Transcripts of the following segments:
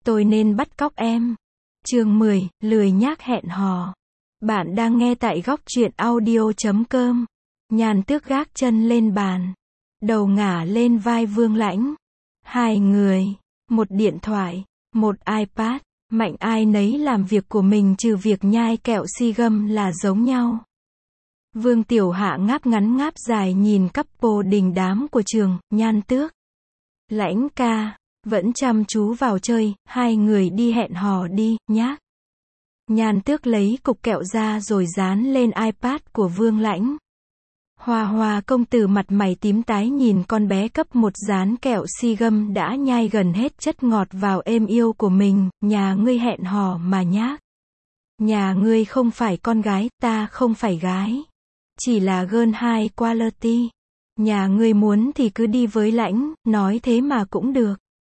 Tôi nên bắt cóc em. Chương 10, lười nhác hẹn hò. Bạn đang nghe tại góc truyện audio.com. Nhan Tước gác chân lên bàn, đầu ngả lên vai Vương Lãnh. Hai người, một điện thoại, một iPad, mạnh ai nấy làm việc của mình trừ việc nhai kẹo si gum là giống nhau. Vương Tiểu Hạ ngáp ngắn ngáp dài nhìn couple đình đám của trường. Nhan Tước, Lãnh ca, vẫn chăm chú vào chơi, hai người đi hẹn hò đi, nhác. Nhan Tước lấy cục kẹo ra rồi dán lên iPad của Vương Lãnh. Hoa Hoa công tử mặt mày tím tái nhìn con bé cấp một dán kẹo si gum đã nhai gần hết chất ngọt vào êm yêu của mình. Nhà ngươi hẹn hò mà nhác. Nhà ngươi không phải con gái, ta không phải gái. Chỉ là girl high quality. Nhà ngươi muốn thì cứ đi với Lãnh, nói thế mà cũng được.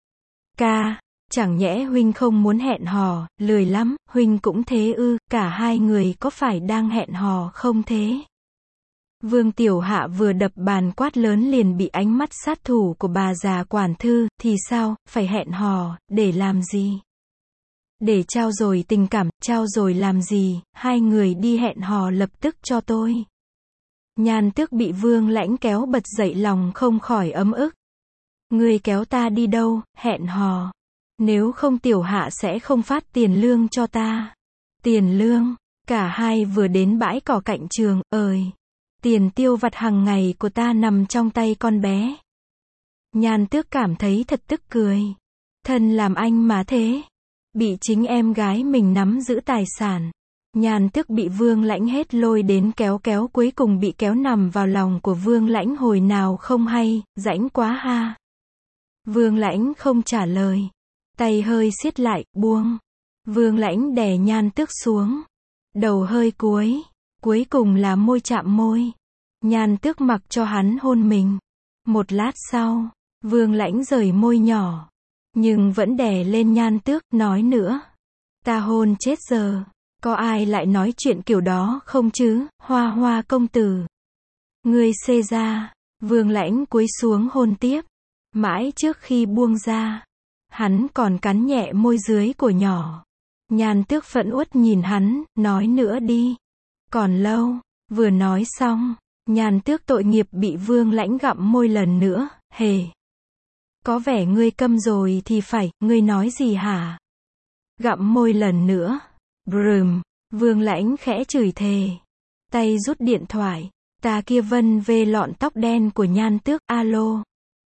Ca, chẳng nhẽ huynh không muốn hẹn hò, lười lắm, huynh cũng thế ư, cả hai người có phải đang hẹn hò không thế? Vương Tiểu Hạ vừa đập bàn quát lớn liền bị ánh mắt sát thủ của bà già quản thư. Thì sao, phải hẹn hò, để làm gì? Để trao dồi tình cảm, trao dồi làm gì, hai người đi hẹn hò lập tức cho tôi. Nhan Tước bị Vương Lãnh kéo bật dậy lòng không khỏi ấm ức. Ngươi kéo ta đi đâu, hẹn hò. Nếu không Tiểu Hạ sẽ không phát tiền lương cho ta. Tiền lương, cả hai vừa đến bãi cỏ cạnh trường, tiền tiêu vặt hàng ngày của ta nằm trong tay con bé. Nhan Tước cảm thấy thật tức cười. Thân làm anh mà thế. Bị chính em gái mình nắm giữ tài sản. Nhan Tước bị Vương Lãnh hết lôi đến kéo cuối cùng bị kéo nằm vào lòng của Vương Lãnh hồi nào không hay, rãnh quá ha. Vương Lãnh không trả lời. Tay hơi siết lại, buông. Vương Lãnh đè Nhan Tước xuống. Đầu hơi cuối cùng là môi chạm môi. Nhan Tước mặc cho hắn hôn mình. Một lát sau, Vương Lãnh rời môi nhỏ. Nhưng vẫn đè lên Nhan Tước, nói nữa. Ta hôn chết giờ. Có ai lại nói chuyện kiểu đó không chứ, Hoa Hoa công tử. Ngươi xê ra. Vương Lãnh cúi xuống hôn tiếp. Mãi trước khi buông ra, hắn còn cắn nhẹ môi dưới của nhỏ. Nhan Tước phẫn uất nhìn hắn, nói nữa đi. Còn lâu. Vừa nói xong, Nhan Tước tội nghiệp bị Vương Lãnh gặm môi lần nữa. Hề. Có vẻ ngươi câm rồi thì phải, ngươi nói gì hả? Gặm môi lần nữa. Brùm. Vương Lãnh khẽ chửi thề. Tay rút điện thoại. Ta kia vân về lọn tóc đen của Nhan Tước. Alo.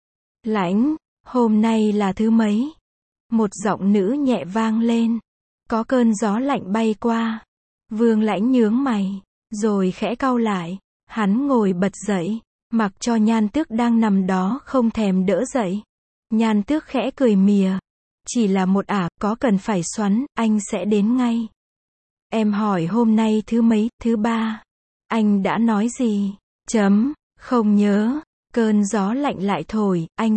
Lãnh, hôm nay là thứ mấy? Một giọng nữ nhẹ vang lên. Có cơn gió lạnh bay qua. Vương Lãnh nhướng mày, rồi khẽ cau lại. Hắn ngồi bật dậy, mặc cho Nhan Tước đang nằm đó không thèm đỡ dậy. Nhan Tước khẽ cười mỉa. Chỉ là một có cần phải xoắn, anh sẽ đến ngay. Em hỏi hôm nay thứ mấy, thứ ba. Anh đã nói gì? Không nhớ. Cơn gió lạnh lại thổi, anh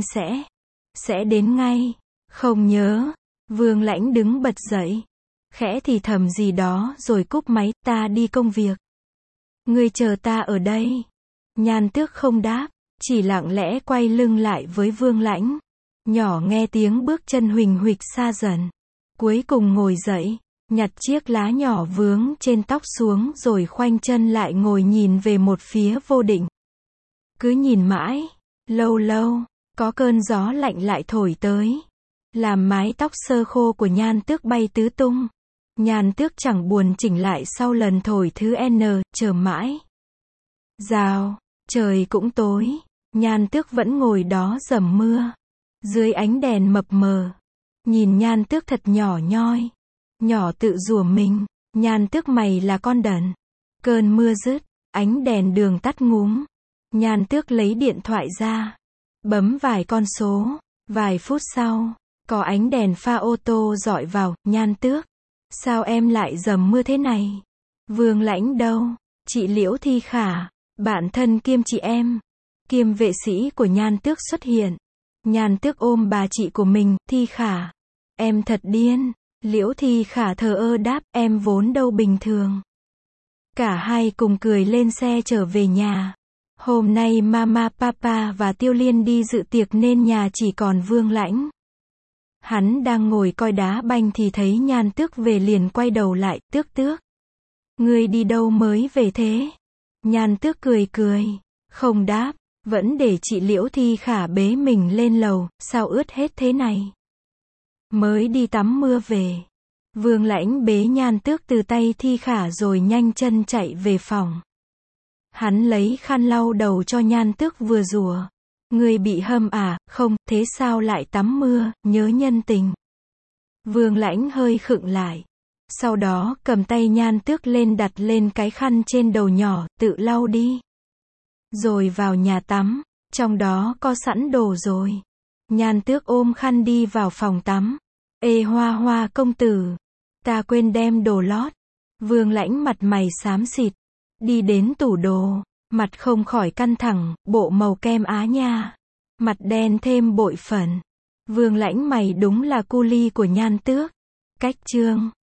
sẽ đến ngay. Không nhớ. Vương Lãnh đứng bật dậy. Khẽ thì thầm gì đó rồi cúp máy, ta đi công việc. Ngươi chờ ta ở đây. Nhan Tước không đáp, chỉ lặng lẽ quay lưng lại với Vương Lãnh. Nhỏ nghe tiếng bước chân huỳnh huỵch xa dần. Cuối cùng ngồi dậy, nhặt chiếc lá nhỏ vướng trên tóc xuống rồi khoanh chân lại ngồi nhìn về một phía vô định. Cứ nhìn mãi, lâu lâu, có cơn gió lạnh lại thổi tới. Làm mái tóc sơ khô của Nhan Tước bay tứ tung. Nhan Tước chẳng buồn chỉnh lại sau lần thổi thứ N, chờ mãi. Rào, trời cũng tối. Nhan Tước vẫn ngồi đó dầm mưa. Dưới ánh đèn mập mờ. Nhìn Nhan Tước thật nhỏ nhoi. Nhỏ tự rủa mình. Nhan Tước mày là con đần. Cơn mưa dứt, ánh đèn đường tắt ngúm. Nhan Tước lấy điện thoại ra. Bấm vài con số. Vài phút sau, có ánh đèn pha ô tô dọi vào. Nhan Tước, sao em lại dầm mưa thế này? Vương Lãnh đâu? Chị Liễu Thi Khả, bạn thân kiêm chị em, kiêm vệ sĩ của Nhan Tước xuất hiện. Nhan Tước ôm bà chị của mình. Thi Khả, em thật điên. Liễu Thi Khả thờ ơ đáp, em vốn đâu bình thường. Cả hai cùng cười lên xe trở về nhà. Hôm nay Mama Papa và Tiêu Liên đi dự tiệc nên nhà chỉ còn Vương Lãnh. Hắn đang ngồi coi đá banh thì thấy Nhan Tước về liền quay đầu lại, Tước Tước. Ngươi đi đâu mới về thế? Nhan Tước cười cười, không đáp, vẫn để chị Liễu Thi Khả bế mình lên lầu, sao ướt hết thế này? Mới đi tắm mưa về. Vương Lãnh bế Nhan Tước từ tay Thi Khả rồi nhanh chân chạy về phòng. Hắn lấy khăn lau đầu cho Nhan Tước vừa rủa. Ngươi bị hâm à, không, thế sao lại tắm mưa, nhớ nhân tình. Vương Lãnh hơi khựng lại. Sau đó cầm tay Nhan Tước lên đặt lên cái khăn trên đầu nhỏ, tự lau đi. Rồi vào nhà tắm, trong đó có sẵn đồ rồi. Nhan Tước ôm khăn đi vào phòng tắm. Ê Hoa Hoa công tử, ta quên đem đồ lót. Vương Lãnh mặt mày xám xịt, đi đến tủ đồ, mặt không khỏi căng thẳng, bộ màu kem Á nha. Mặt đen thêm bội phần. Vương Lãnh mày đúng là cu li của Nhan Tước. Cách chương